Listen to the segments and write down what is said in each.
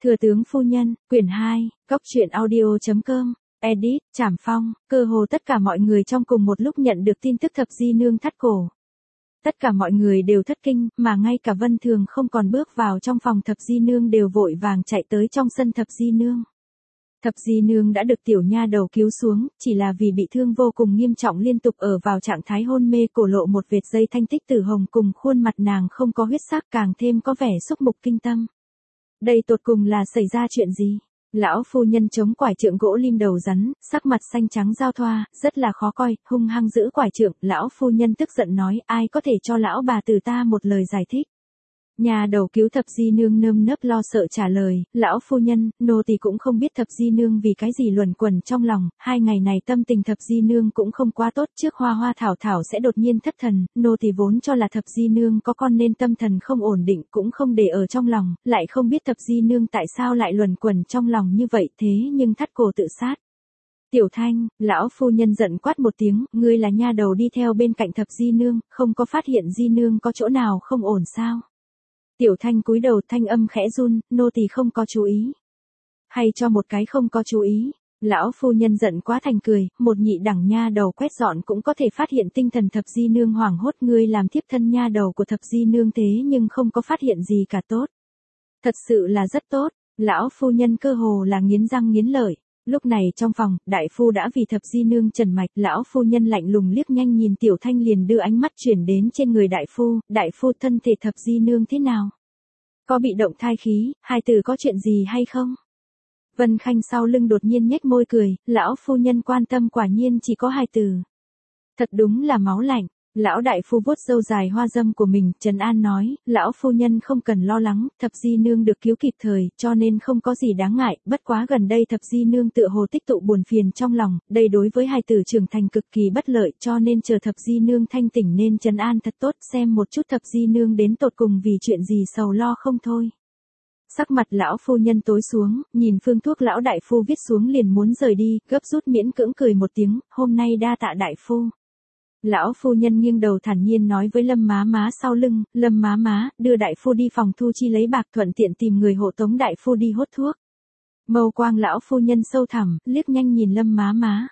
Thừa tướng phu nhân, quyển 2, Cốc truyện audio.com, edit, Trảm Phong, cơ hồ tất cả mọi người trong cùng một lúc nhận được tin tức thập di nương thắt cổ. Tất cả mọi người đều thất kinh, mà ngay cả Vân Thường không còn bước vào trong phòng thập di nương đều vội vàng chạy tới trong sân thập di nương. Thập di nương đã được tiểu nha đầu cứu xuống, chỉ là vì bị thương vô cùng nghiêm trọng liên tục ở vào trạng thái hôn mê, cổ lộ một vệt dây thanh tích tử hồng cùng khuôn mặt nàng không có huyết sắc càng thêm có vẻ xúc mục kinh tâm. Đây tột cùng là xảy ra chuyện gì? Lão phu nhân chống quải trượng gỗ lim đầu rắn, sắc mặt xanh trắng giao thoa, rất là khó coi, hung hăng giữ quải trượng, lão phu nhân tức giận nói, ai có thể cho lão bà từ ta một lời giải thích. Nhà đầu cứu thập di nương nơm nớp lo sợ trả lời, lão phu nhân, nô tỳ cũng không biết thập di nương vì cái gì luẩn quẩn trong lòng, 2 ngày này tâm tình thập di nương cũng không quá tốt, trước hoa hoa thảo thảo sẽ đột nhiên thất thần, nô tỳ vốn cho là thập di nương có con nên tâm thần không ổn định cũng không để ở trong lòng, lại không biết thập di nương tại sao lại luẩn quẩn trong lòng như vậy, thế nhưng thắt cổ tự sát. Tiểu Thanh, lão phu nhân giận quát một tiếng, ngươi là nha đầu đi theo bên cạnh thập di nương, không có phát hiện di nương có chỗ nào không ổn sao? Tiểu Thanh cúi đầu, thanh âm khẽ run, nô tỳ không có chú ý. Hay cho một cái không có chú ý. Lão phu nhân giận quá thành cười, một nhị đẳng nha đầu quét dọn cũng có thể phát hiện tinh thần thập di nương hoảng hốt, ngươi làm thiếp thân nha đầu của thập di nương thế nhưng không có phát hiện gì cả tốt. Thật sự là rất tốt, lão phu nhân cơ hồ là nghiến răng nghiến lợi. Lúc này trong phòng, đại phu đã vì thập di nương trần mạch, lão phu nhân lạnh lùng liếc nhanh nhìn Tiểu Thanh liền đưa ánh mắt chuyển đến trên người đại phu thân thể thập di nương thế nào? Có bị động thai khí, hai từ có chuyện gì hay không? Vân Khanh sau lưng đột nhiên nhếch môi cười, lão phu nhân quan tâm quả nhiên chỉ có 2 từ. Thật đúng là máu lạnh. Lão đại phu vuốt râu dài hoa dâm của mình, trấn an nói, lão phu nhân không cần lo lắng, thập di nương được cứu kịp thời, cho nên không có gì đáng ngại, bất quá gần đây thập di nương tựa hồ tích tụ buồn phiền trong lòng, đây đối với hài tử trưởng thành cực kỳ bất lợi, cho nên chờ thập di nương thanh tỉnh nên trấn an thật tốt, xem một chút thập di nương đến tột cùng vì chuyện gì sầu lo không thôi. Sắc mặt lão phu nhân tối xuống, nhìn phương thuốc lão đại phu viết xuống liền muốn rời đi, gấp rút miễn cưỡng cười một tiếng, hôm nay đa tạ đại phu. Lão phu nhân nghiêng đầu thản nhiên nói với Lâm má má sau lưng, Lâm má má, đưa đại phu đi phòng thu chi lấy bạc, thuận tiện tìm người hộ tống đại phu đi hốt thuốc. Mâu quang lão phu nhân sâu thẳm, liếc nhanh nhìn Lâm má má.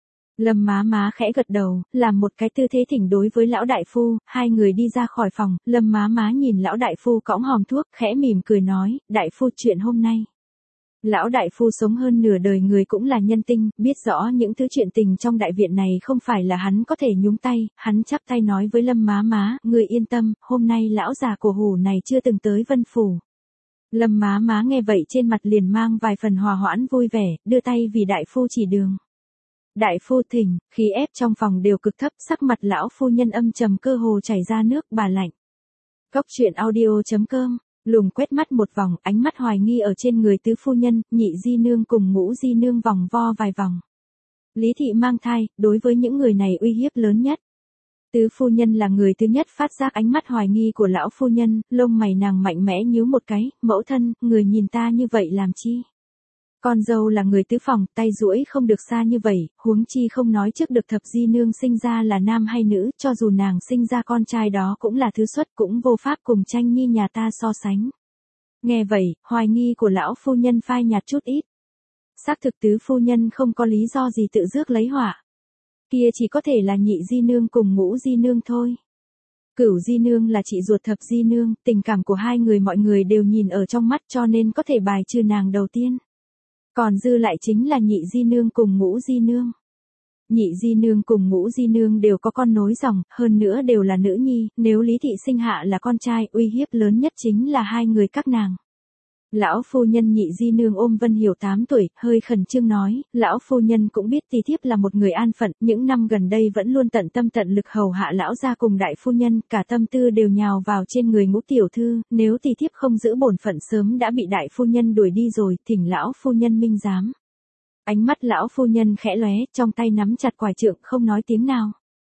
Lâm má má khẽ gật đầu, làm một cái tư thế thỉnh đối với lão đại phu, 2 người đi ra khỏi phòng, Lâm má má nhìn lão đại phu cõng hòm thuốc, khẽ mỉm cười nói, đại phu chuyện hôm nay. Lão đại phu sống hơn nửa đời người cũng là nhân tinh, biết rõ những thứ chuyện tình trong đại viện này không phải là hắn có thể nhúng tay, hắn chắp tay nói với Lâm má má, người yên tâm, hôm nay lão già cổ hủ này chưa từng tới Vân Phủ. Lâm má má nghe vậy trên mặt liền mang vài phần hòa hoãn vui vẻ, đưa tay vì đại phu chỉ đường. Đại phu thỉnh, khí ép trong phòng đều cực thấp, sắc mặt lão phu nhân âm trầm cơ hồ chảy ra nước, bà lạnh. Cốc truyện audio.com. Lùng quét mắt một vòng, ánh mắt hoài nghi ở trên người tứ phu nhân, nhị di nương cùng ngũ di nương vòng vo vài vòng. Lý thị mang thai, đối với những người này uy hiếp lớn nhất. Tứ phu nhân là người thứ nhất phát giác ánh mắt hoài nghi của lão phu nhân, lông mày nàng mạnh mẽ nhíu một cái, mẫu thân, người nhìn ta như vậy làm chi? Con dâu là người tứ phòng, tay duỗi không được xa như vậy, huống chi không nói trước được thập di nương sinh ra là nam hay nữ, cho dù nàng sinh ra con trai đó cũng là thứ xuất, cũng vô pháp cùng tranh nhi nhà ta so sánh. Nghe vậy, hoài nghi của lão phu nhân phai nhạt chút ít. Xác thực tứ phu nhân không có lý do gì tự rước lấy họa. Kia chỉ có thể là nhị di nương cùng ngũ di nương thôi. Cửu di nương là chị ruột thập di nương, tình cảm của 2 người mọi người đều nhìn ở trong mắt cho nên có thể bài trừ nàng đầu tiên. Còn dư lại chính là nhị di nương cùng ngũ di nương. Nhị di nương cùng ngũ di nương đều có con nối dòng, hơn nữa đều là nữ nhi, nếu Lý thị sinh hạ là con trai, uy hiếp lớn nhất chính là 2 người các nàng. Lão phu nhân nhị di nương ôm Vân Hiểu 8 tuổi, hơi khẩn trương nói, lão phu nhân cũng biết tỷ thiếp là một người an phận, những năm gần đây vẫn luôn tận tâm tận lực hầu hạ lão gia cùng đại phu nhân, cả tâm tư đều nhào vào trên người Ngũ tiểu thư, nếu tỷ thiếp không giữ bổn phận sớm đã bị đại phu nhân đuổi đi rồi, thỉnh lão phu nhân minh giám. Ánh mắt lão phu nhân khẽ lóe, trong tay nắm chặt quải trượng không nói tiếng nào.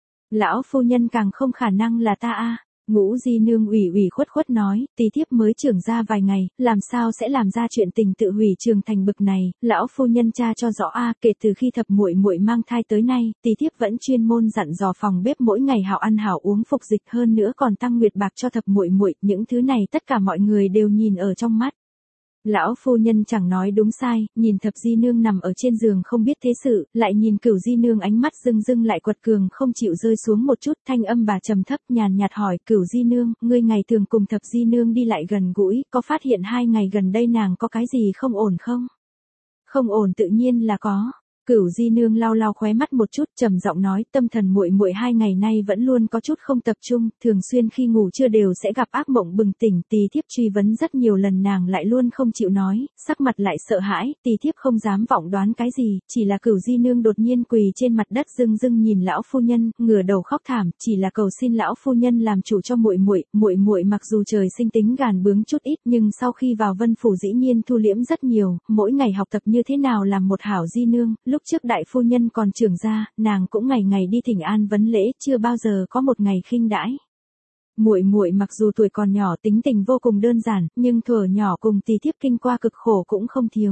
Lão phu nhân càng không khả năng là ta a. Ngũ di nương ủy khuất khuất nói, tỷ thiếp mới trưởng ra vài ngày, làm sao sẽ làm ra chuyện tình tự hủy trường thành bực này, lão phu nhân tra cho rõ a, kể từ khi thập muội muội mang thai tới nay, tỷ thiếp vẫn chuyên môn dặn dò phòng bếp mỗi ngày hảo ăn hảo uống phục dịch, hơn nữa còn tăng nguyệt bạc cho thập muội muội, những thứ này tất cả mọi người đều nhìn ở trong mắt. Lão phu nhân chẳng nói đúng sai, nhìn Thập Di Nương nằm ở trên giường không biết thế sự, lại nhìn Cửu Di Nương ánh mắt rưng rưng lại quật cường không chịu rơi xuống một chút, thanh âm bà trầm thấp nhàn nhạt hỏi Cửu Di Nương, ngươi ngày thường cùng Thập Di Nương đi lại gần gũi, có phát hiện 2 ngày gần đây nàng có cái gì không ổn không? Không ổn tự nhiên là có. Cửu Di Nương lau lau khóe mắt một chút, trầm giọng nói, tâm thần muội muội 2 ngày nay vẫn luôn có chút không tập trung, thường xuyên khi ngủ trưa đều sẽ gặp ác mộng bừng tỉnh, tỳ thiếp truy vấn rất nhiều lần nàng lại luôn không chịu nói, sắc mặt lại sợ hãi, tỳ thiếp không dám vọng đoán cái gì, chỉ là Cửu Di Nương đột nhiên quỳ trên mặt đất rưng rưng nhìn lão phu nhân, ngửa đầu khóc thảm, chỉ là cầu xin lão phu nhân làm chủ cho muội muội mặc dù trời sinh tính gàn bướng chút ít, nhưng sau khi vào Vân phủ dĩ nhiên thu liễm rất nhiều, mỗi ngày học tập như thế nào làm một hảo di nương, lúc trước đại phu nhân còn trưởng gia, nàng cũng ngày ngày đi thỉnh an vấn lễ, chưa bao giờ có một ngày khinh đãi. Muội muội mặc dù tuổi còn nhỏ tính tình vô cùng đơn giản, nhưng thuở nhỏ cùng tỳ thiếp kinh qua cực khổ cũng không thiếu.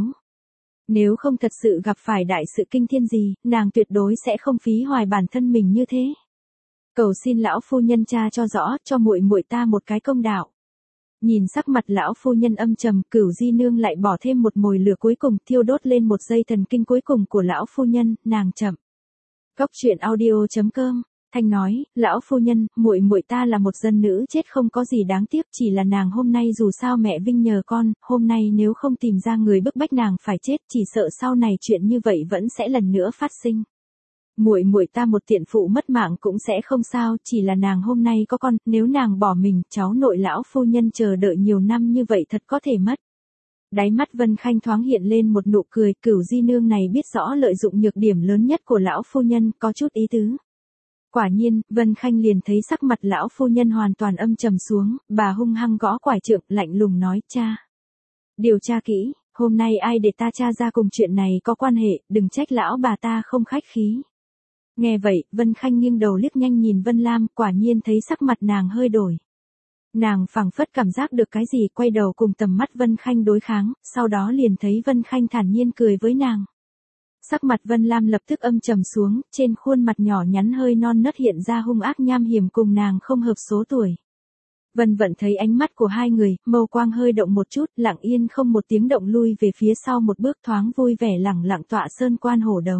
Nếu không thật sự gặp phải đại sự kinh thiên gì, nàng tuyệt đối sẽ không phí hoài bản thân mình như thế. Cầu xin lão phu nhân tra cho rõ, cho muội muội ta một cái công đạo. Nhìn sắc mặt lão phu nhân âm trầm, Cửu Di Nương lại bỏ thêm một mồi lửa cuối cùng, thiêu đốt lên một dây thần kinh cuối cùng của lão phu nhân, nàng chậm. Cốc truyện audio.com Thanh nói, lão phu nhân, muội muội ta là một dân nữ chết không có gì đáng tiếc, chỉ là nàng hôm nay dù sao mẹ vinh nhờ con, hôm nay nếu không tìm ra người bức bách nàng phải chết, chỉ sợ sau này chuyện như vậy vẫn sẽ lần nữa phát sinh. Muội muội ta một tiện phụ mất mạng cũng sẽ không sao, chỉ là nàng hôm nay có con, nếu nàng bỏ mình, cháu nội lão phu nhân chờ đợi nhiều năm như vậy thật có thể mất. Đáy mắt Vân Khanh thoáng hiện lên một nụ cười, Cửu Di Nương này biết rõ lợi dụng nhược điểm lớn nhất của lão phu nhân, có chút ý tứ. Quả nhiên, Vân Khanh liền thấy sắc mặt lão phu nhân hoàn toàn âm trầm xuống, bà hung hăng gõ quải trượng, lạnh lùng nói, cha. Điều tra kỹ, hôm nay ai để ta tra ra cùng chuyện này có quan hệ, đừng trách lão bà ta không khách khí. Nghe vậy, Vân Khanh nghiêng đầu liếc nhanh nhìn Vân Lam, quả nhiên thấy sắc mặt nàng hơi đổi. Nàng phảng phất cảm giác được cái gì, quay đầu cùng tầm mắt Vân Khanh đối kháng, sau đó liền thấy Vân Khanh thản nhiên cười với nàng. Sắc mặt Vân Lam lập tức âm trầm xuống, trên khuôn mặt nhỏ nhắn hơi non nớt hiện ra hung ác nham hiểm cùng nàng không hợp số tuổi. Vân Vận thấy ánh mắt của hai người, mâu quang hơi động một chút, lặng yên không một tiếng động lui về phía sau một bước thoáng vui vẻ lẳng lặng tọa sơn quan hổ đấu.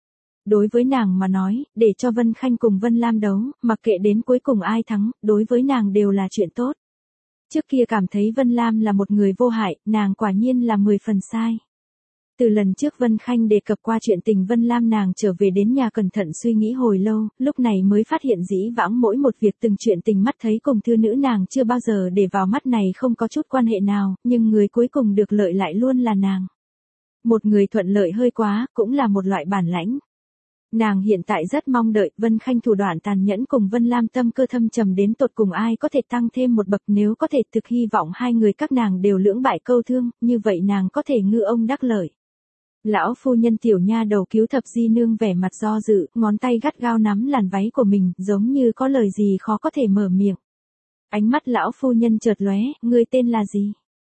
Đối với nàng mà nói, để cho Vân Khanh cùng Vân Lam đấu, mặc kệ đến cuối cùng ai thắng, đối với nàng đều là chuyện tốt. Trước kia cảm thấy Vân Lam là một người vô hại, nàng quả nhiên là 10 phần sai. Từ lần trước Vân Khanh đề cập qua chuyện tình Vân Lam, nàng trở về đến nhà cẩn thận suy nghĩ hồi lâu, lúc này mới phát hiện dĩ vãng mỗi một việc từng chuyện tình mắt thấy cùng thư nữ nàng chưa bao giờ để vào mắt này không có chút quan hệ nào, nhưng người cuối cùng được lợi lại luôn là nàng. Một người thuận lợi hơi quá, cũng là một loại bản lãnh. Nàng hiện tại rất mong đợi Vân Khanh thủ đoạn tàn nhẫn cùng Vân Lam tâm cơ thâm trầm đến tột cùng ai có thể tăng thêm một bậc, nếu có thể thực hy vọng hai người các nàng đều lưỡng bại câu thương, như vậy nàng có thể ngư ông đắc lợi. Lão phu nhân tiểu nha đầu cứu Thập Di Nương vẻ mặt do dự, ngón tay gắt gao nắm làn váy của mình, giống như có lời gì khó có thể mở miệng. Ánh mắt lão phu nhân chợt lóe, ngươi tên là gì?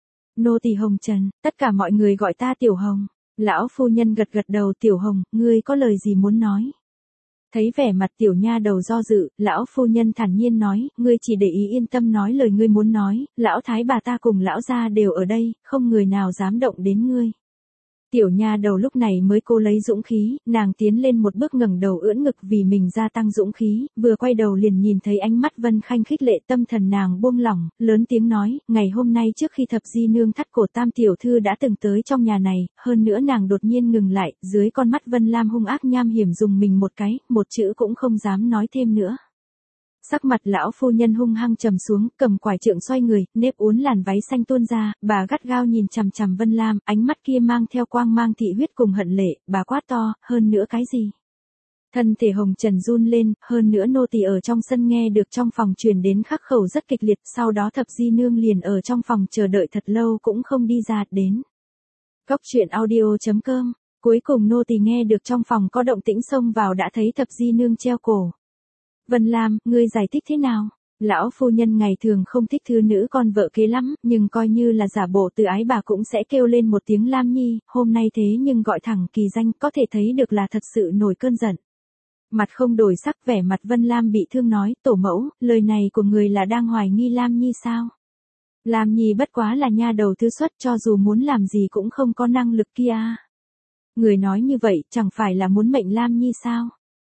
Nô tỳ Hồng Trần, tất cả mọi người gọi ta Tiểu Hồng. Lão phu nhân gật gật đầu, Tiểu Hồng, ngươi có lời gì muốn nói? Thấy vẻ mặt tiểu nha đầu do dự, lão phu nhân thản nhiên nói, ngươi chỉ để ý yên tâm nói lời ngươi muốn nói, lão thái bà ta cùng lão gia đều ở đây, không người nào dám động đến ngươi. Tiểu nha đầu lúc này mới cố lấy dũng khí, nàng tiến lên một bước ngẩng đầu ưỡn ngực vì mình gia tăng dũng khí, vừa quay đầu liền nhìn thấy ánh mắt Vân Khanh khích lệ, tâm thần nàng buông lỏng, lớn tiếng nói, ngày hôm nay trước khi Thập Di Nương thắt cổ Tam tiểu thư đã từng tới trong nhà này, hơn nữa nàng đột nhiên ngừng lại, dưới con mắt Vân Lam hung ác nham hiểm dùng mình một cái, một chữ cũng không dám nói thêm nữa. Sắc mặt lão phu nhân hung hăng trầm xuống, cầm quải trượng xoay người, nếp uốn làn váy xanh tuôn ra, bà gắt gao nhìn chằm chằm Vân Lam, ánh mắt kia mang theo quang mang thị huyết cùng hận lệ, bà quát to, hơn nữa cái gì? Thân thể Hồng Trần run lên, hơn nữa nô tỳ ở trong sân nghe được trong phòng truyền đến khắc khẩu rất kịch liệt, sau đó Thập Di Nương liền ở trong phòng chờ đợi thật lâu cũng không đi ra, đến. Cốc truyện audio.com, cuối cùng nô tỳ nghe được trong phòng có động tĩnh xông vào đã thấy Thập Di Nương treo cổ. Vân Lam, ngươi giải thích thế nào? Lão phu nhân ngày thường không thích thư nữ con vợ kế lắm, nhưng coi như là giả bộ từ ái bà cũng sẽ kêu lên một tiếng Lam Nhi, hôm nay thế nhưng gọi thẳng kỳ danh, có thể thấy được là thật sự nổi cơn giận. Mặt không đổi sắc, vẻ mặt Vân Lam bị thương nói, tổ mẫu, lời này của người là đang hoài nghi Lam Nhi sao? Lam Nhi bất quá là nha đầu thứ xuất, cho dù muốn làm gì cũng không có năng lực kia. Người nói như vậy chẳng phải là muốn mệnh Lam Nhi sao?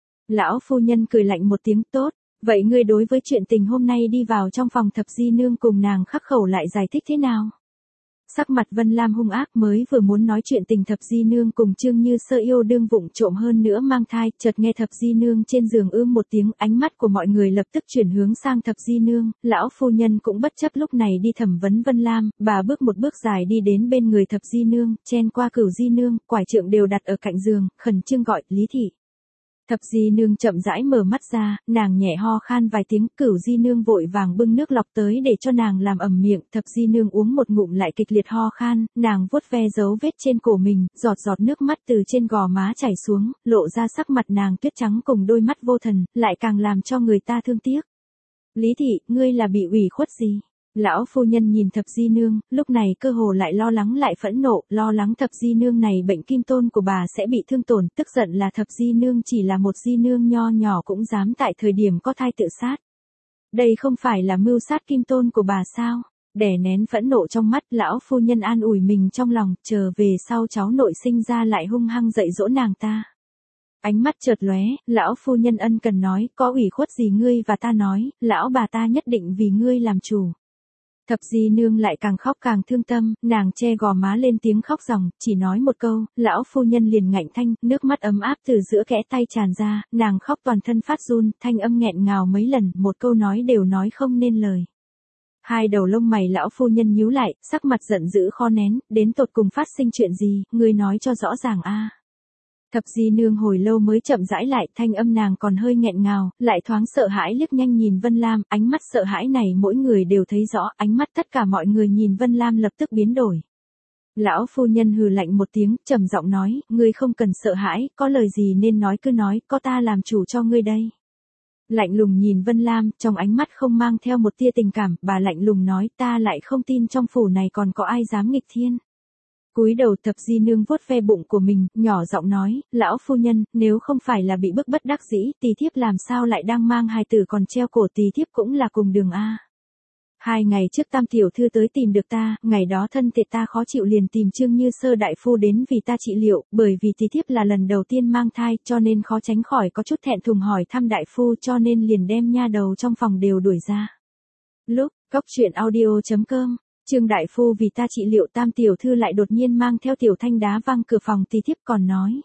Lão phu nhân cười lạnh một tiếng, tốt, vậy ngươi đối với chuyện tình hôm nay đi vào trong phòng thập di nương cùng nàng khắc khẩu lại giải thích thế nào? Sắc mặt Vân Lam hung ác, mới vừa muốn nói chuyện tình thập di nương cùng Trương Như Sơ yêu đương vụng trộm hơn nữa mang thai, chợt nghe thập di nương trên giường một tiếng, ánh mắt của mọi người lập tức chuyển hướng sang thập di nương, lão phu nhân cũng bất chấp lúc này đi thẩm vấn Vân Lam, bà bước một bước dài đi đến bên người thập di nương, chen qua Cửu di nương, quải trượng đều đặt ở cạnh giường, khẩn trương gọi, Lý thị. Thập di nương chậm rãi mở mắt ra, nàng nhẹ ho khan vài tiếng, Cửu di nương vội vàng bưng nước lọc tới để cho nàng làm ẩm miệng, thập di nương uống một ngụm lại kịch liệt ho khan, nàng vuốt ve dấu vết trên cổ mình, giọt giọt nước mắt từ trên gò má chảy xuống, lộ ra sắc mặt nàng tuyết trắng cùng đôi mắt vô thần, lại càng làm cho người ta thương tiếc. Lý thị, ngươi là bị ủy khuất gì? Lão phu nhân nhìn thập di nương, lúc này cơ hồ lại lo lắng lại phẫn nộ, lo lắng thập di nương này bệnh kim tôn của bà sẽ bị thương tổn, tức giận là thập di nương chỉ là một di nương nho nhỏ cũng dám tại thời điểm có thai tự sát. Đây không phải là mưu sát kim tôn của bà sao? Đè nén phẫn nộ trong mắt, lão phu nhân an ủi mình trong lòng, chờ về sau cháu nội sinh ra lại hung hăng dạy dỗ nàng ta. Ánh mắt chợt lóe, lão phu nhân ân cần nói, có ủy khuất gì ngươi và ta nói, lão bà ta nhất định vì ngươi làm chủ. Thập di nương lại càng khóc càng thương tâm, nàng che gò má lên tiếng khóc ròng, chỉ nói một câu, lão phu nhân liền ngạnh thanh, nước mắt ấm áp từ giữa kẽ tay tràn ra, nàng khóc toàn thân phát run, thanh âm nghẹn ngào mấy lần, một câu nói đều nói không nên lời. Hai đầu lông mày lão phu nhân nhíu lại, sắc mặt giận dữ khó nén, đến tột cùng phát sinh chuyện gì, ngươi nói cho rõ ràng a. Thập di nương hồi lâu mới chậm rãi lại, thanh âm nàng còn hơi nghẹn ngào, lại thoáng sợ hãi liếc nhanh nhìn Vân Lam, ánh mắt sợ hãi này mỗi người đều thấy rõ, ánh mắt tất cả mọi người nhìn Vân Lam lập tức biến đổi. Lão phu nhân hừ lạnh một tiếng, trầm giọng nói, ngươi không cần sợ hãi, có lời gì nên nói cứ nói, có ta làm chủ cho ngươi đây. Lạnh lùng nhìn Vân Lam, trong ánh mắt không mang theo một tia tình cảm, bà lạnh lùng nói, ta lại không tin trong phủ này còn có ai dám nghịch thiên. Cúi đầu thập di nương vuốt ve bụng của mình, nhỏ giọng nói, lão phu nhân, nếu không phải là bị bức bất đắc dĩ, tỳ thiếp làm sao lại đang mang hài tử còn treo cổ, tỳ thiếp cũng là cùng đường a. 2 ngày trước Tam tiểu thư tới tìm được ta, ngày đó thân thể ta khó chịu liền tìm Trương Như Sơ đại phu đến vì ta trị liệu, bởi vì tỳ thiếp là lần đầu tiên mang thai, cho nên khó tránh khỏi có chút thẹn thùng hỏi thăm đại phu, cho nên liền đem nha đầu trong phòng đều đuổi ra. Lúc, góc.audio.com Trương đại phu vì ta trị liệu Tam tiểu thư lại đột nhiên mang theo Tiểu Thanh đá văng cửa phòng, tỳ thiếp còn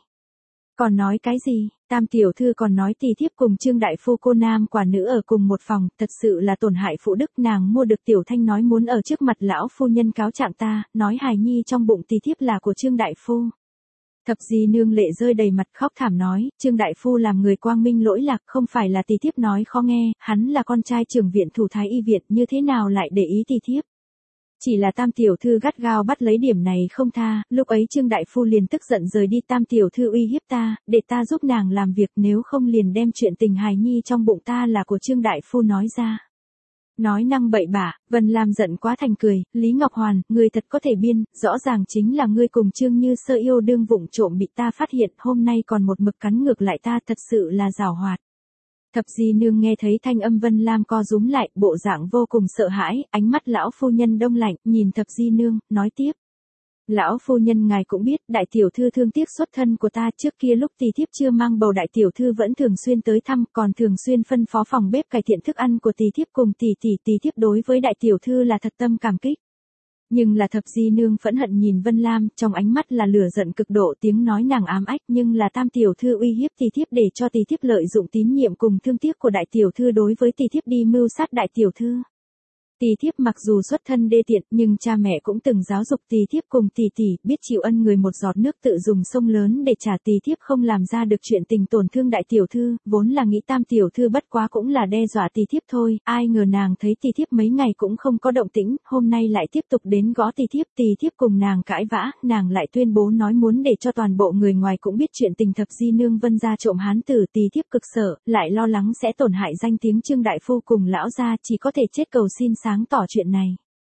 nói cái gì? Tam tiểu thư còn nói tỳ thiếp cùng Trương đại phu cô nam quả nữ ở cùng một phòng, thật sự là tổn hại phụ đức. Nàng mua được Tiểu Thanh nói muốn ở trước mặt lão phu nhân cáo trạng ta, nói hài nhi trong bụng tỳ thiếp là của Trương đại phu. Thập di nương lệ rơi đầy mặt khóc thảm nói, Trương đại phu làm người quang minh lỗi lạc, không phải là tỳ thiếp nói khó nghe, hắn là con trai trưởng viện thủ thái y viện, như thế nào lại để ý tỳ thiếp. Chỉ là Tam tiểu thư gắt gao bắt lấy điểm này không tha, lúc ấy Trương đại phu liền tức giận rời đi, Tam tiểu thư uy hiếp ta, để ta giúp nàng làm việc, nếu không liền đem chuyện tình hài nhi trong bụng ta là của Trương đại phu nói ra. Nói năng bậy bạ, Vân Lam giận quá thành cười, Lý Ngọc Hoàn, ngươi thật có thể biên, rõ ràng chính là ngươi cùng Trương Như Sơ yêu đương vụng trộm bị ta phát hiện, hôm nay còn một mực cắn ngược lại ta, thật sự là giảo hoạt. Thập di nương nghe thấy thanh âm Vân Lam co rúm lại, bộ dạng vô cùng sợ hãi, ánh mắt lão phu nhân đông lạnh, nhìn thập di nương, nói tiếp. Lão phu nhân ngài cũng biết, đại tiểu thư thương tiếc xuất thân của ta, trước kia lúc tỳ thiếp chưa mang bầu đại tiểu thư vẫn thường xuyên tới thăm, còn thường xuyên phân phó phòng bếp cải thiện thức ăn của tỳ thiếp cùng tỳ thiếp đối với đại tiểu thư là thật tâm cảm kích. Nhưng là thập di nương phẫn hận nhìn Vân Lam, trong ánh mắt là lửa giận cực độ, tiếng nói nàng ám ách, nhưng là Tam tiểu thư uy hiếp tỳ thiếp để cho tỳ thiếp lợi dụng tín nhiệm cùng thương tiếc của đại tiểu thư đối với tỳ thiếp đi mưu sát đại tiểu thư. Tỳ thiếp mặc dù xuất thân đê tiện, nhưng cha mẹ cũng từng giáo dục tỳ thiếp cùng tỷ, biết chịu ân người một giọt nước tự dùng sông lớn để trả, tỳ thiếp không làm ra được chuyện tình tổn thương đại tiểu thư, vốn là nghĩ Tam tiểu thư bất quá cũng là đe dọa tỳ thiếp thôi, ai ngờ nàng thấy tỳ thiếp mấy ngày cũng không có động tĩnh, hôm nay lại tiếp tục đến gõ tỳ thiếp cùng nàng cãi vã, nàng lại tuyên bố nói muốn để cho toàn bộ người ngoài cũng biết chuyện tình thập di nương Vân gia trộm hán tử, tỳ thiếp cực sợ, lại lo lắng sẽ tổn hại danh tiếng Trương đại phu cùng lão gia, chỉ có thể chết cầu xin sáng tỏ chuyện này.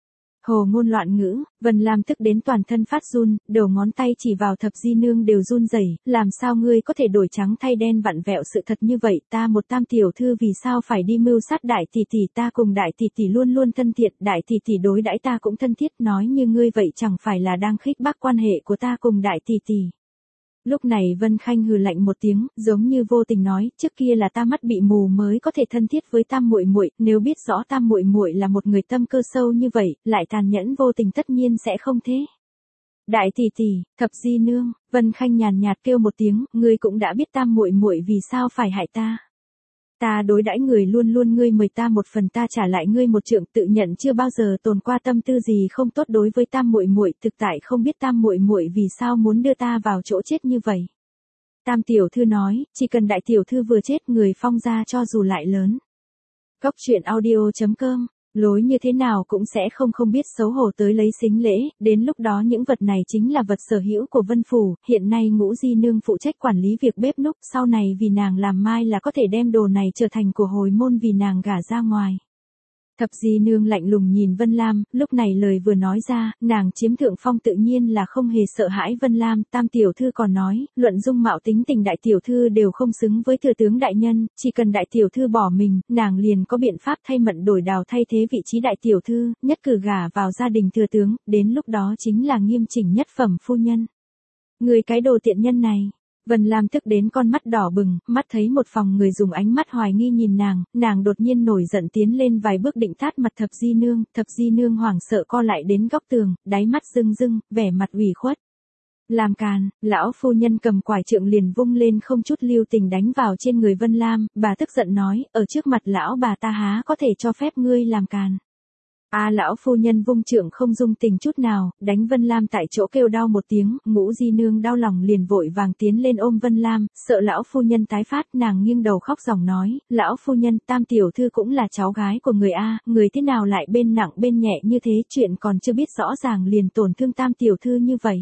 Hồ ngôn loạn ngữ, Vân Lam tức đến toàn thân phát run, đầu ngón tay chỉ vào Thập Di Nương đều run rẩy, làm sao ngươi có thể đổi trắng thay đen vặn vẹo sự thật như vậy, ta một tam tiểu thư vì sao phải đi mưu sát đại tỷ tỷ, ta cùng đại tỷ tỷ luôn luôn thân thiện, đại tỷ tỷ đối đãi ta cũng thân thiết, nói như ngươi vậy chẳng phải là đang khích bác quan hệ của ta cùng đại tỷ tỷ. Lúc này Vân Khanh hừ lạnh một tiếng, giống như vô tình nói, trước kia là ta mắt bị mù mới có thể thân thiết với Tam muội muội, nếu biết rõ Tam muội muội là một người tâm cơ sâu như vậy, lại tàn nhẫn vô tình tất nhiên sẽ không thế. Đại tỷ tỷ, Thập Di Nương, Vân Khanh nhàn nhạt kêu một tiếng, ngươi cũng đã biết Tam muội muội vì sao phải hại ta. Ta đối đãi người luôn luôn, ngươi mời ta một phần ta trả lại ngươi một trượng, tự nhận chưa bao giờ tồn qua tâm tư gì không tốt đối với Tam muội muội, thực tại không biết Tam muội muội vì sao muốn đưa ta vào chỗ chết như vậy. Tam tiểu thư nói, chỉ cần đại tiểu thư vừa chết người Phong gia cho dù lại lớn. Góc truyện audio.com, lối như thế nào cũng sẽ không biết xấu hổ tới lấy sính lễ, đến lúc đó những vật này chính là vật sở hữu của Vân Phủ, hiện nay Ngũ Di Nương phụ trách quản lý việc bếp núc, sau này vì nàng làm mai là có thể đem đồ này trở thành của hồi môn vì nàng gả ra ngoài. Thập Di Nương lạnh lùng nhìn Vân Lam, lúc này lời vừa nói ra, nàng chiếm thượng phong tự nhiên là không hề sợ hãi Vân Lam, Tam tiểu thư còn nói, luận dung mạo tính tình đại tiểu thư đều không xứng với thừa tướng đại nhân, chỉ cần đại tiểu thư bỏ mình, nàng liền có biện pháp thay Mận Đổi Đào thay thế vị trí đại tiểu thư, nhất cử gả vào gia đình thừa tướng, đến lúc đó chính là nghiêm chỉnh nhất phẩm phu nhân. Người cái đồ tiện nhân này. Vân Lam tức đến con mắt đỏ bừng, mắt thấy một phòng người dùng ánh mắt hoài nghi nhìn nàng đột nhiên nổi giận tiến lên vài bước định tát mặt Thập Di Nương hoảng sợ co lại đến góc tường, đáy mắt rưng rưng, vẻ mặt ủy khuất. Làm càn, lão phu nhân cầm quải trượng liền vung lên không chút lưu tình đánh vào trên người Vân Lam, bà tức giận nói, ở trước mặt lão bà ta há có thể cho phép ngươi làm càn. Lão phu nhân vung trượng không dung tình chút nào, đánh Vân Lam tại chỗ kêu đau một tiếng, Ngũ Di Nương đau lòng liền vội vàng tiến lên ôm Vân Lam, sợ lão phu nhân tái phát, nàng nghiêng đầu khóc ròng nói, lão phu nhân, Tam tiểu thư cũng là cháu gái của người người thế nào lại bên nặng bên nhẹ như thế, chuyện còn chưa biết rõ ràng liền tổn thương Tam tiểu thư như vậy.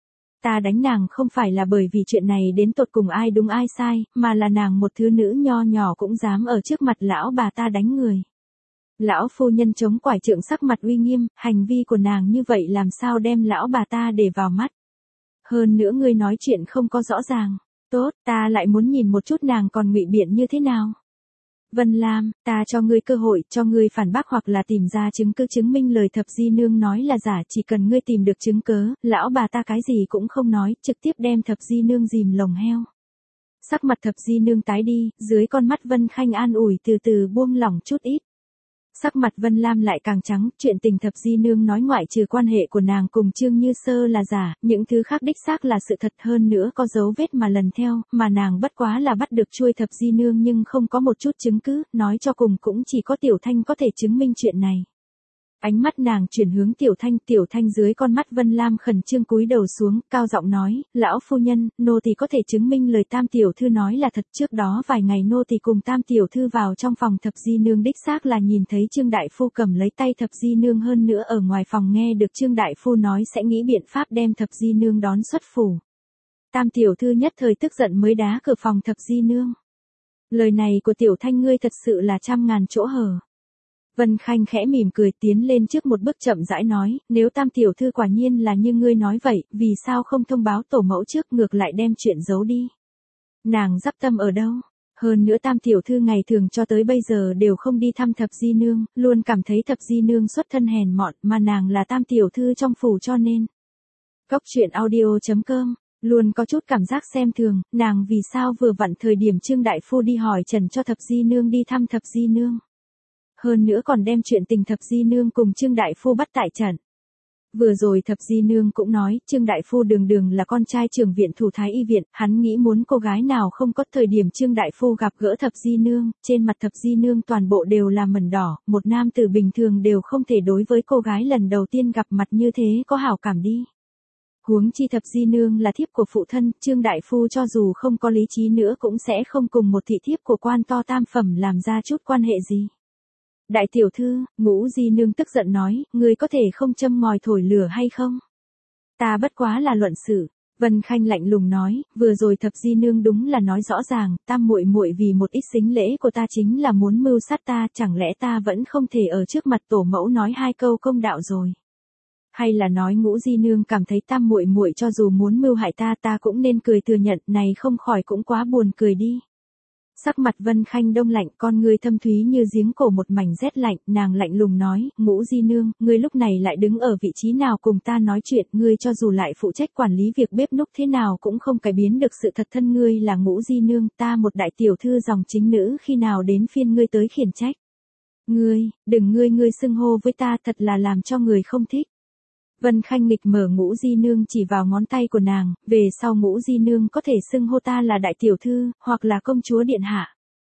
Ta đánh nàng không phải là bởi vì chuyện này đến tột cùng ai đúng ai sai, mà là nàng một thứ nữ nho nhỏ cũng dám ở trước mặt lão bà ta đánh người. Lão phu nhân chống quải trượng sắc mặt uy nghiêm, hành vi của nàng như vậy làm sao đem lão bà ta để vào mắt. Hơn nữa ngươi nói chuyện không có rõ ràng, tốt, ta lại muốn nhìn một chút nàng còn ngụy biện như thế nào. Vân Lam, ta cho ngươi cơ hội, cho ngươi phản bác hoặc là tìm ra chứng cứ chứng minh lời Thập Di Nương nói là giả, chỉ cần ngươi tìm được chứng cớ, lão bà ta cái gì cũng không nói, trực tiếp đem Thập Di Nương dìm lồng heo. Sắc mặt Thập Di Nương tái đi, dưới con mắt Vân Khanh an ủi từ từ buông lỏng chút ít. Sắc mặt Vân Lam lại càng trắng, chuyện tình Thập Di Nương nói ngoại trừ quan hệ của nàng cùng Trương Như Sơ là giả, những thứ khác đích xác là sự thật, hơn nữa có dấu vết mà lần theo, mà nàng bất quá là bắt được chuôi Thập Di Nương nhưng không có một chút chứng cứ, nói cho cùng cũng chỉ có Tiểu Thanh có thể chứng minh chuyện này. Ánh mắt nàng chuyển hướng Tiểu Thanh dưới con mắt Vân Lam khẩn trương cúi đầu xuống, cao giọng nói, lão phu nhân, nô tỳ có thể chứng minh lời Tam tiểu thư nói là thật, trước đó vài ngày nô tỳ cùng Tam tiểu thư vào trong phòng Thập Di Nương đích xác là nhìn thấy Trương đại phu cầm lấy tay Thập Di Nương, hơn nữa ở ngoài phòng nghe được Trương đại phu nói sẽ nghĩ biện pháp đem Thập Di Nương đón xuất phủ. Tam tiểu thư nhất thời tức giận mới đá cửa phòng Thập Di Nương. Lời này của Tiểu Thanh ngươi thật sự là trăm ngàn chỗ hở. Vân Khanh khẽ mỉm cười tiến lên trước một bước chậm rãi nói, nếu Tam tiểu thư quả nhiên là như ngươi nói vậy, vì sao không thông báo tổ mẫu trước, ngược lại đem chuyện giấu đi. Nàng dắp tâm ở đâu? Hơn nữa Tam tiểu thư ngày thường cho tới bây giờ đều không đi thăm Thập Di Nương, luôn cảm thấy Thập Di Nương xuất thân hèn mọn, mà nàng là Tam tiểu thư trong phủ cho nên. Góc truyện audio.com, luôn có chút cảm giác xem thường, nàng vì sao vừa vặn thời điểm Trương đại phu đi hỏi trần cho Thập Di Nương đi thăm Thập Di Nương. Hơn nữa còn đem chuyện tình Thập Di Nương cùng Trương đại phu bắt tại trận. Vừa rồi Thập Di Nương cũng nói, Trương đại phu đường là con trai trưởng viện thủ thái y viện, hắn nghĩ muốn cô gái nào không có. Thời điểm Trương đại phu gặp gỡ Thập Di Nương, trên mặt Thập Di Nương toàn bộ đều là mẩn đỏ, một nam tử bình thường đều không thể đối với cô gái lần đầu tiên gặp mặt như thế có hảo cảm đi. Huống chi Thập Di Nương là thiếp của phụ thân, Trương đại phu cho dù không có lý trí nữa cũng sẽ không cùng một thị thiếp của quan to tam phẩm làm ra chút quan hệ gì. Đại tiểu thư, Ngũ Di Nương tức giận nói, ngươi có thể không châm ngòi thổi lửa hay không? Ta bất quá là luận sự. Vân Khanh lạnh lùng nói, vừa rồi Thập Di Nương đúng là nói rõ ràng, Tam muội muội vì một ít sính lễ của ta chính là muốn mưu sát ta, chẳng lẽ ta vẫn không thể ở trước mặt tổ mẫu nói hai câu công đạo rồi. Hay là nói Ngũ Di nương cảm thấy tam muội muội cho dù muốn mưu hại ta, ta cũng nên cười thừa nhận, này không khỏi cũng quá buồn cười đi. Sắc mặt Vân Khanh đông lạnh, con ngươi thâm thúy như giếng cổ một mảnh rét lạnh, nàng lạnh lùng nói, Ngũ Di nương, ngươi lúc này lại đứng ở vị trí nào cùng ta nói chuyện, ngươi cho dù lại phụ trách quản lý việc bếp núc thế nào cũng không cải biến được sự thật thân ngươi là Ngũ Di nương, ta một đại tiểu thư dòng chính nữ khi nào đến phiên ngươi tới khiển trách. Ngươi, đừng ngươi xưng hô với ta thật là làm cho người không thích. Vân Khanh nghịch mở Ngũ Di nương chỉ vào ngón tay của nàng, về sau Ngũ Di nương có thể xưng hô ta là đại tiểu thư, hoặc là công chúa điện hạ.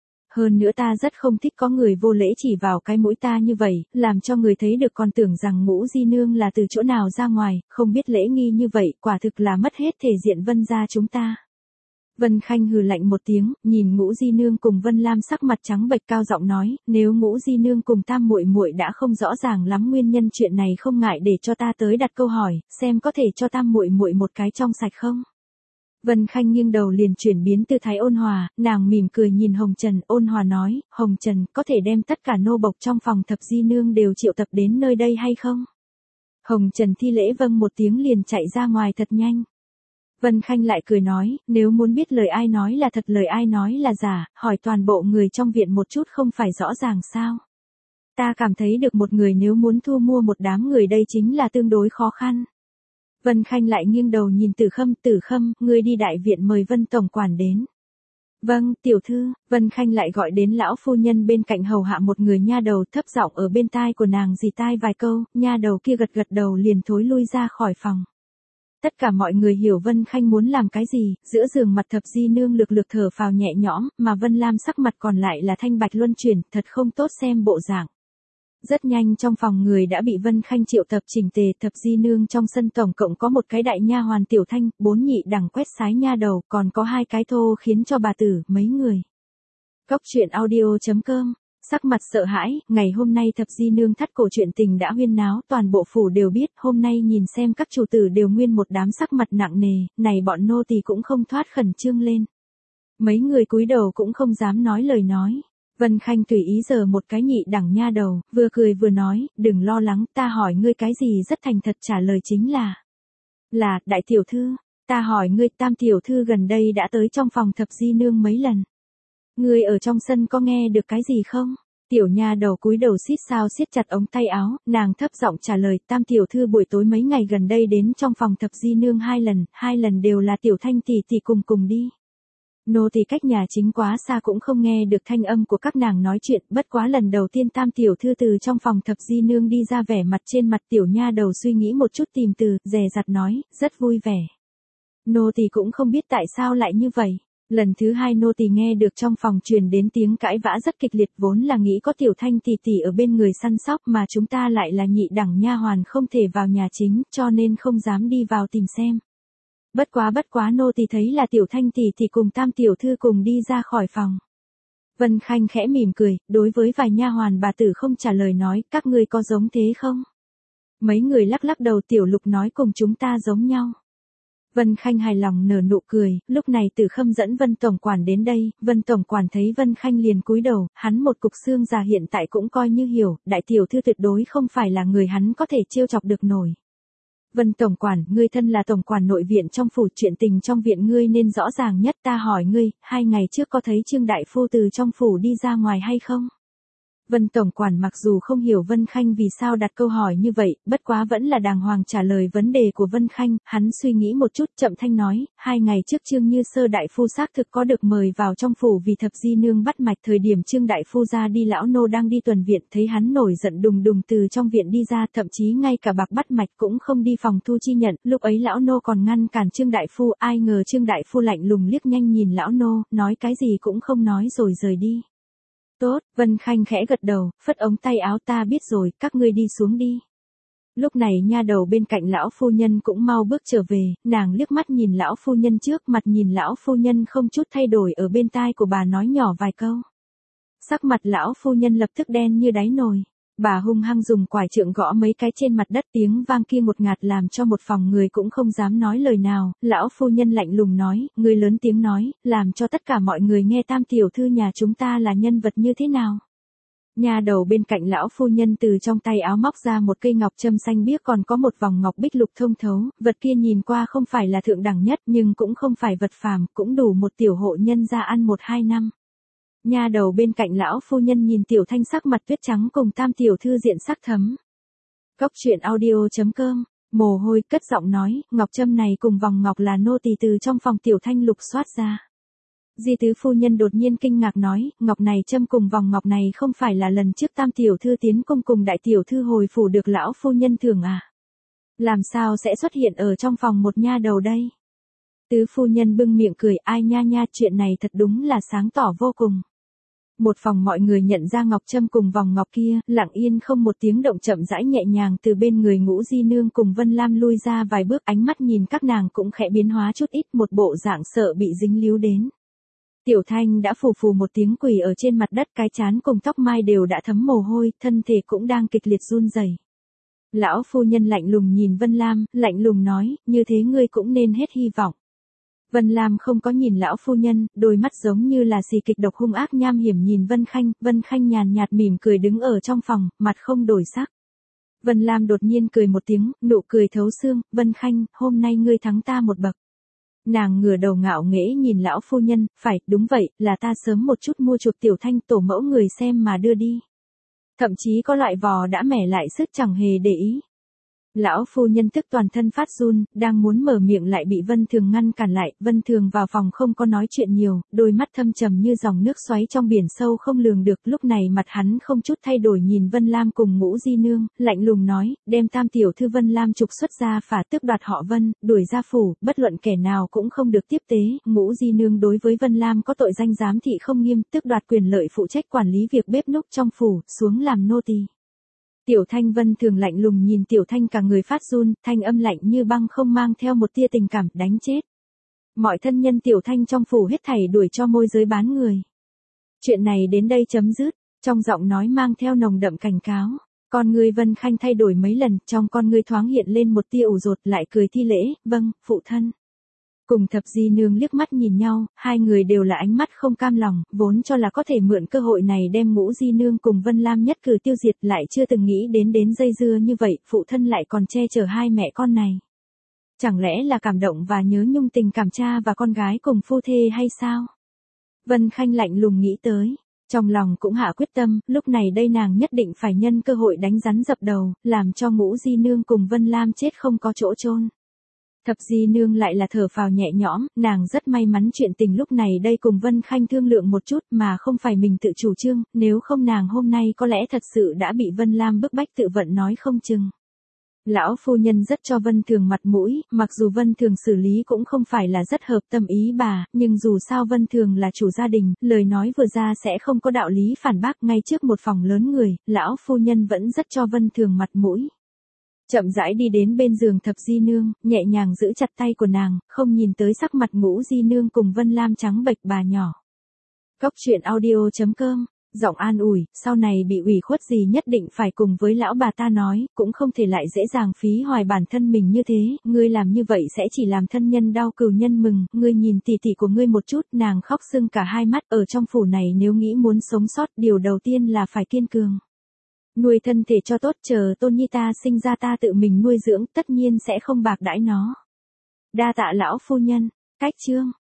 Hơn nữa ta rất không thích có người vô lễ chỉ vào cái mũi ta như vậy, làm cho người thấy được còn tưởng rằng Ngũ Di nương là từ chỗ nào ra ngoài, không biết lễ nghi như vậy, quả thực là mất hết thể diện Vân gia chúng ta. Vân Khanh hừ lạnh một tiếng, nhìn Ngũ Di nương cùng Vân Lam sắc mặt trắng bệch cao giọng nói, nếu Ngũ Di nương cùng tam muội muội đã không rõ ràng lắm nguyên nhân chuyện này không ngại để cho ta tới đặt câu hỏi, xem có thể cho tam muội muội một cái trong sạch không. Vân Khanh nghiêng đầu liền chuyển biến tư thái ôn hòa, nàng mỉm cười nhìn Hồng Trần, ôn hòa nói, Hồng Trần, có thể đem tất cả nô bộc trong phòng Thập Di nương đều triệu tập đến nơi đây hay không? Hồng Trần thi lễ vâng một tiếng liền chạy ra ngoài thật nhanh. Vân Khanh lại cười nói, nếu muốn biết lời ai nói là thật lời ai nói là giả, hỏi toàn bộ người trong viện một chút không phải rõ ràng sao? Ta cảm thấy được một người nếu muốn thu mua một đám người đây chính là tương đối khó khăn. Vân Khanh lại nghiêng đầu nhìn Tử Khâm, ngươi đi đại viện mời Vân tổng quản đến. Vâng, tiểu thư, Vân Khanh lại gọi đến lão phu nhân bên cạnh hầu hạ một người nha đầu thấp giọng ở bên tai của nàng dì tai vài câu, nha đầu kia gật đầu liền thối lui ra khỏi phòng. Tất cả mọi người hiểu Vân Khanh muốn làm cái gì, giữa giường mặt Thập Di nương lực thở phào nhẹ nhõm, mà Vân Lam sắc mặt còn lại là thanh bạch luân chuyển, thật không tốt xem bộ dạng. Rất nhanh trong phòng người đã bị Vân Khanh triệu tập chỉnh tề, Thập Di nương trong sân tổng cộng có một cái đại nha hoàn Tiểu Thanh, 4 nhị đẳng quét sái nha đầu, còn có 2 cái thô khiến cho bà tử, mấy người. Cốc truyện audio.com. Sắc mặt sợ hãi, ngày hôm nay Thập Di nương thắt cổ chuyện tình đã huyên náo, toàn bộ phủ đều biết, hôm nay nhìn xem các chủ tử đều nguyên một đám sắc mặt nặng nề, này bọn nô tỳ cũng không thoát khẩn trương lên. Mấy người cúi đầu cũng không dám nói lời nói. Vân Khanh tùy ý giở một cái nhị đẳng nha đầu, vừa cười vừa nói, đừng lo lắng, ta hỏi ngươi cái gì rất thành thật trả lời chính là, đại tiểu thư, ta hỏi ngươi tam tiểu thư gần đây đã tới trong phòng Thập Di nương mấy lần. Ngươi ở trong sân có nghe được cái gì không? Tiểu nha đầu cúi đầu siết chặt ống tay áo, nàng thấp giọng trả lời, tam tiểu thư buổi tối mấy ngày gần đây đến trong phòng Thập Di nương 2 lần đều là Tiểu Thanh tỷ tỷ cùng đi. Nô tỳ cách nhà chính quá xa cũng không nghe được thanh âm của các nàng nói chuyện, bất quá lần đầu tiên tam tiểu thư từ trong phòng Thập Di nương đi ra vẻ mặt trên mặt tiểu nha đầu suy nghĩ một chút tìm từ, dè dặt nói, rất vui vẻ. Nô tỳ cũng không biết tại sao lại như vậy. Lần thứ 2 nô tỳ nghe được trong phòng truyền đến tiếng cãi vã rất kịch liệt, vốn là nghĩ có Tiểu Thanh tỷ tỷ ở bên người săn sóc mà chúng ta lại là nhị đẳng nha hoàn không thể vào nhà chính, cho nên không dám đi vào tìm xem. Bất quá nô tỳ thấy là Tiểu Thanh tỷ tỷ cùng tam tiểu thư cùng đi ra khỏi phòng. Vân Khanh khẽ mỉm cười, đối với vài nha hoàn bà tử không trả lời nói, các ngươi có giống thế không? Mấy người lắc đầu, Tiểu Lục nói cùng chúng ta giống nhau. Vân Khanh hài lòng nở nụ cười, lúc này Tử Khâm dẫn Vân tổng quản đến đây, Vân tổng quản thấy Vân Khanh liền cúi đầu, hắn một cục xương già hiện tại cũng coi như hiểu, đại tiểu thư tuyệt đối không phải là người hắn có thể trêu chọc được nổi. Vân tổng quản, ngươi thân là tổng quản nội viện trong phủ, chuyện tình trong viện ngươi nên rõ ràng nhất, ta hỏi ngươi, 2 ngày trước có thấy Trương đại phu từ trong phủ đi ra ngoài hay không? Vân tổng quản mặc dù không hiểu Vân Khanh vì sao đặt câu hỏi như vậy, bất quá vẫn là đàng hoàng trả lời vấn đề của Vân Khanh, hắn suy nghĩ một chút chậm thanh nói, 2 ngày trước Trương Như Sơ đại phu xác thực có được mời vào trong phủ vì Thập Di nương bắt mạch, thời điểm Trương đại phu ra đi lão nô đang đi tuần viện, thấy hắn nổi giận đùng từ trong viện đi ra, thậm chí ngay cả bạc bắt mạch cũng không đi phòng thu chi nhận, lúc ấy lão nô còn ngăn cản Trương đại phu, ai ngờ Trương đại phu lạnh lùng liếc nhanh nhìn lão nô, nói cái gì cũng không nói rồi rời đi. Tốt, Vân Khanh khẽ gật đầu, phất ống tay áo, ta biết rồi, các ngươi đi xuống đi. Lúc này nha đầu bên cạnh lão phu nhân cũng mau bước trở về, nàng liếc mắt nhìn lão phu nhân trước mặt nhìn lão phu nhân không chút thay đổi ở bên tai của bà nói nhỏ vài câu. Sắc mặt lão phu nhân lập tức đen như đáy nồi. Bà hung hăng dùng quải trượng gõ mấy cái trên mặt đất, tiếng vang kia một ngạt làm cho một phòng người cũng không dám nói lời nào, lão phu nhân lạnh lùng nói, người lớn tiếng nói, làm cho tất cả mọi người nghe tam tiểu thư nhà chúng ta là nhân vật như thế nào. Nha đầu bên cạnh lão phu nhân từ trong tay áo móc ra một cây ngọc châm xanh biếc, còn có một vòng ngọc bích lục thông thấu, vật kia nhìn qua không phải là thượng đẳng nhất nhưng cũng không phải vật phàm, cũng đủ một tiểu hộ nhân gia ăn 1-2 năm. Nha đầu bên cạnh lão phu nhân nhìn Tiểu Thanh sắc mặt tuyết trắng cùng Tam tiểu thư diện sắc thấm. Cốc truyện audio.com, mồ hôi cất giọng nói, ngọc châm này cùng vòng ngọc là nô tỳ từ trong phòng Tiểu Thanh lục soát ra. Di tứ phu nhân đột nhiên kinh ngạc nói, ngọc này châm cùng vòng ngọc này không phải là lần trước Tam tiểu thư tiến cung cùng đại tiểu thư hồi phủ được lão phu nhân thưởng à? Làm sao sẽ xuất hiện ở trong phòng một nha đầu đây? Tứ phu nhân bưng miệng cười, ai nha nha, chuyện này thật đúng là sáng tỏ vô cùng. Một phòng mọi người nhận ra ngọc châm cùng vòng ngọc kia, lặng yên không một tiếng động chậm rãi nhẹ nhàng từ bên người Ngũ Di Nương cùng Vân Lam lui ra vài bước, ánh mắt nhìn các nàng cũng khẽ biến hóa chút ít, một bộ dạng sợ bị dính líu đến. Tiểu Thanh đã phù phù một tiếng quỳ ở trên mặt đất, cái trán cùng tóc mai đều đã thấm mồ hôi, thân thể cũng đang kịch liệt run rẩy. Lão phu nhân lạnh lùng nhìn Vân Lam, lạnh lùng nói, như thế ngươi cũng nên hết hy vọng. Vân Lam không có nhìn lão phu nhân, đôi mắt giống như là xì kịch độc hung ác nham hiểm nhìn Vân Khanh nhàn nhạt mỉm cười đứng ở trong phòng, mặt không đổi sắc. Vân Lam đột nhiên cười một tiếng, nụ cười thấu xương, Vân Khanh, hôm nay ngươi thắng ta một bậc. Nàng ngửa đầu ngạo nghễ nhìn lão phu nhân, phải, đúng vậy, là ta sớm một chút mua chuộc Tiểu Thanh tổ mẫu người xem mà đưa đi. Thậm chí có loại vò đã mẻ lại sức chẳng hề để ý. Lão phu nhân tức toàn thân phát run, đang muốn mở miệng lại bị Vân Thường ngăn cản lại, Vân Thường vào phòng không có nói chuyện nhiều, đôi mắt thâm trầm như dòng nước xoáy trong biển sâu không lường được, lúc này mặt hắn không chút thay đổi nhìn Vân Lam cùng Ngũ Di Nương, lạnh lùng nói, đem Tam tiểu thư Vân Lam trục xuất ra phả tước đoạt họ Vân, đuổi ra phủ, bất luận kẻ nào cũng không được tiếp tế, Ngũ Di Nương đối với Vân Lam có tội danh giám thị không nghiêm, tước đoạt quyền lợi phụ trách quản lý việc bếp núc trong phủ, xuống làm nô tỳ. Tiểu Thanh Vân Thường lạnh lùng nhìn Tiểu Thanh cả người phát run, thanh âm lạnh như băng không mang theo một tia tình cảm, đánh chết. Mọi thân nhân Tiểu Thanh trong phủ hết thảy đuổi cho môi giới bán người. Chuyện này đến đây chấm dứt, trong giọng nói mang theo nồng đậm cảnh cáo. Con người Vân Khanh thay đổi mấy lần, trong con người thoáng hiện lên một tia ủ rột, lại cười thi lễ, vâng, phụ thân. Cùng Thập Di Nương liếc mắt nhìn nhau, hai người đều là ánh mắt không cam lòng, vốn cho là có thể mượn cơ hội này đem Ngũ Di Nương cùng Vân Lam nhất cử tiêu diệt, lại chưa từng nghĩ đến dây dưa như vậy, phụ thân lại còn che chở hai mẹ con này. Chẳng lẽ là cảm động và nhớ nhung tình cảm cha và con gái cùng phu thê hay sao? Vân Khanh lạnh lùng nghĩ tới, trong lòng cũng hạ quyết tâm, lúc này đây nàng nhất định phải nhân cơ hội đánh rắn dập đầu, làm cho Ngũ Di Nương cùng Vân Lam chết không có chỗ chôn. Thập Di Nương lại là thở phào nhẹ nhõm, nàng rất may mắn chuyện tình lúc này đây cùng Vân Khanh thương lượng một chút mà không phải mình tự chủ trương, nếu không nàng hôm nay có lẽ thật sự đã bị Vân Lam bức bách tự vận nói không chừng. Lão phu nhân rất cho Vân Thường mặt mũi, mặc dù Vân Thường xử lý cũng không phải là rất hợp tâm ý bà, nhưng dù sao Vân Thường là chủ gia đình, lời nói vừa ra sẽ không có đạo lý phản bác, ngay trước một phòng lớn người, lão phu nhân vẫn rất cho Vân Thường mặt mũi. Chậm rãi đi đến bên giường Thập Di Nương, nhẹ nhàng giữ chặt tay của nàng, không nhìn tới sắc mặt Ngũ Di Nương cùng Vân Lam trắng bệch bà nhỏ. Cốc truyện audio.com, giọng an ủi, sau này bị ủy khuất gì nhất định phải cùng với lão bà ta nói, cũng không thể lại dễ dàng phí hoài bản thân mình như thế, ngươi làm như vậy sẽ chỉ làm thân nhân đau cừu nhân mừng, ngươi nhìn tỷ tỷ của ngươi một chút, nàng khóc sưng cả hai mắt, ở trong phủ này nếu nghĩ muốn sống sót, điều đầu tiên là phải kiên cường. Nuôi thân thể cho tốt, chờ tôn nhi ta sinh ra ta tự mình nuôi dưỡng, tất nhiên sẽ không bạc đãi nó. Đa tạ lão phu nhân, cách chương.